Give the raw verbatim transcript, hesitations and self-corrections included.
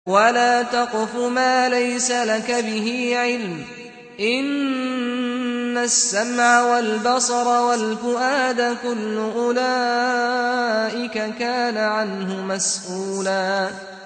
وَلَا تَقْفُ مَا لَيْسَ لَكَ بِهِ عِلْمٌ ۚ إِنَّ السَّمْعَ وَالْبَصَرَ وَالْفُؤَادَ كُلُّ أُولَٰئِكَ كَانَ عَنْهُ مَسْئُولًا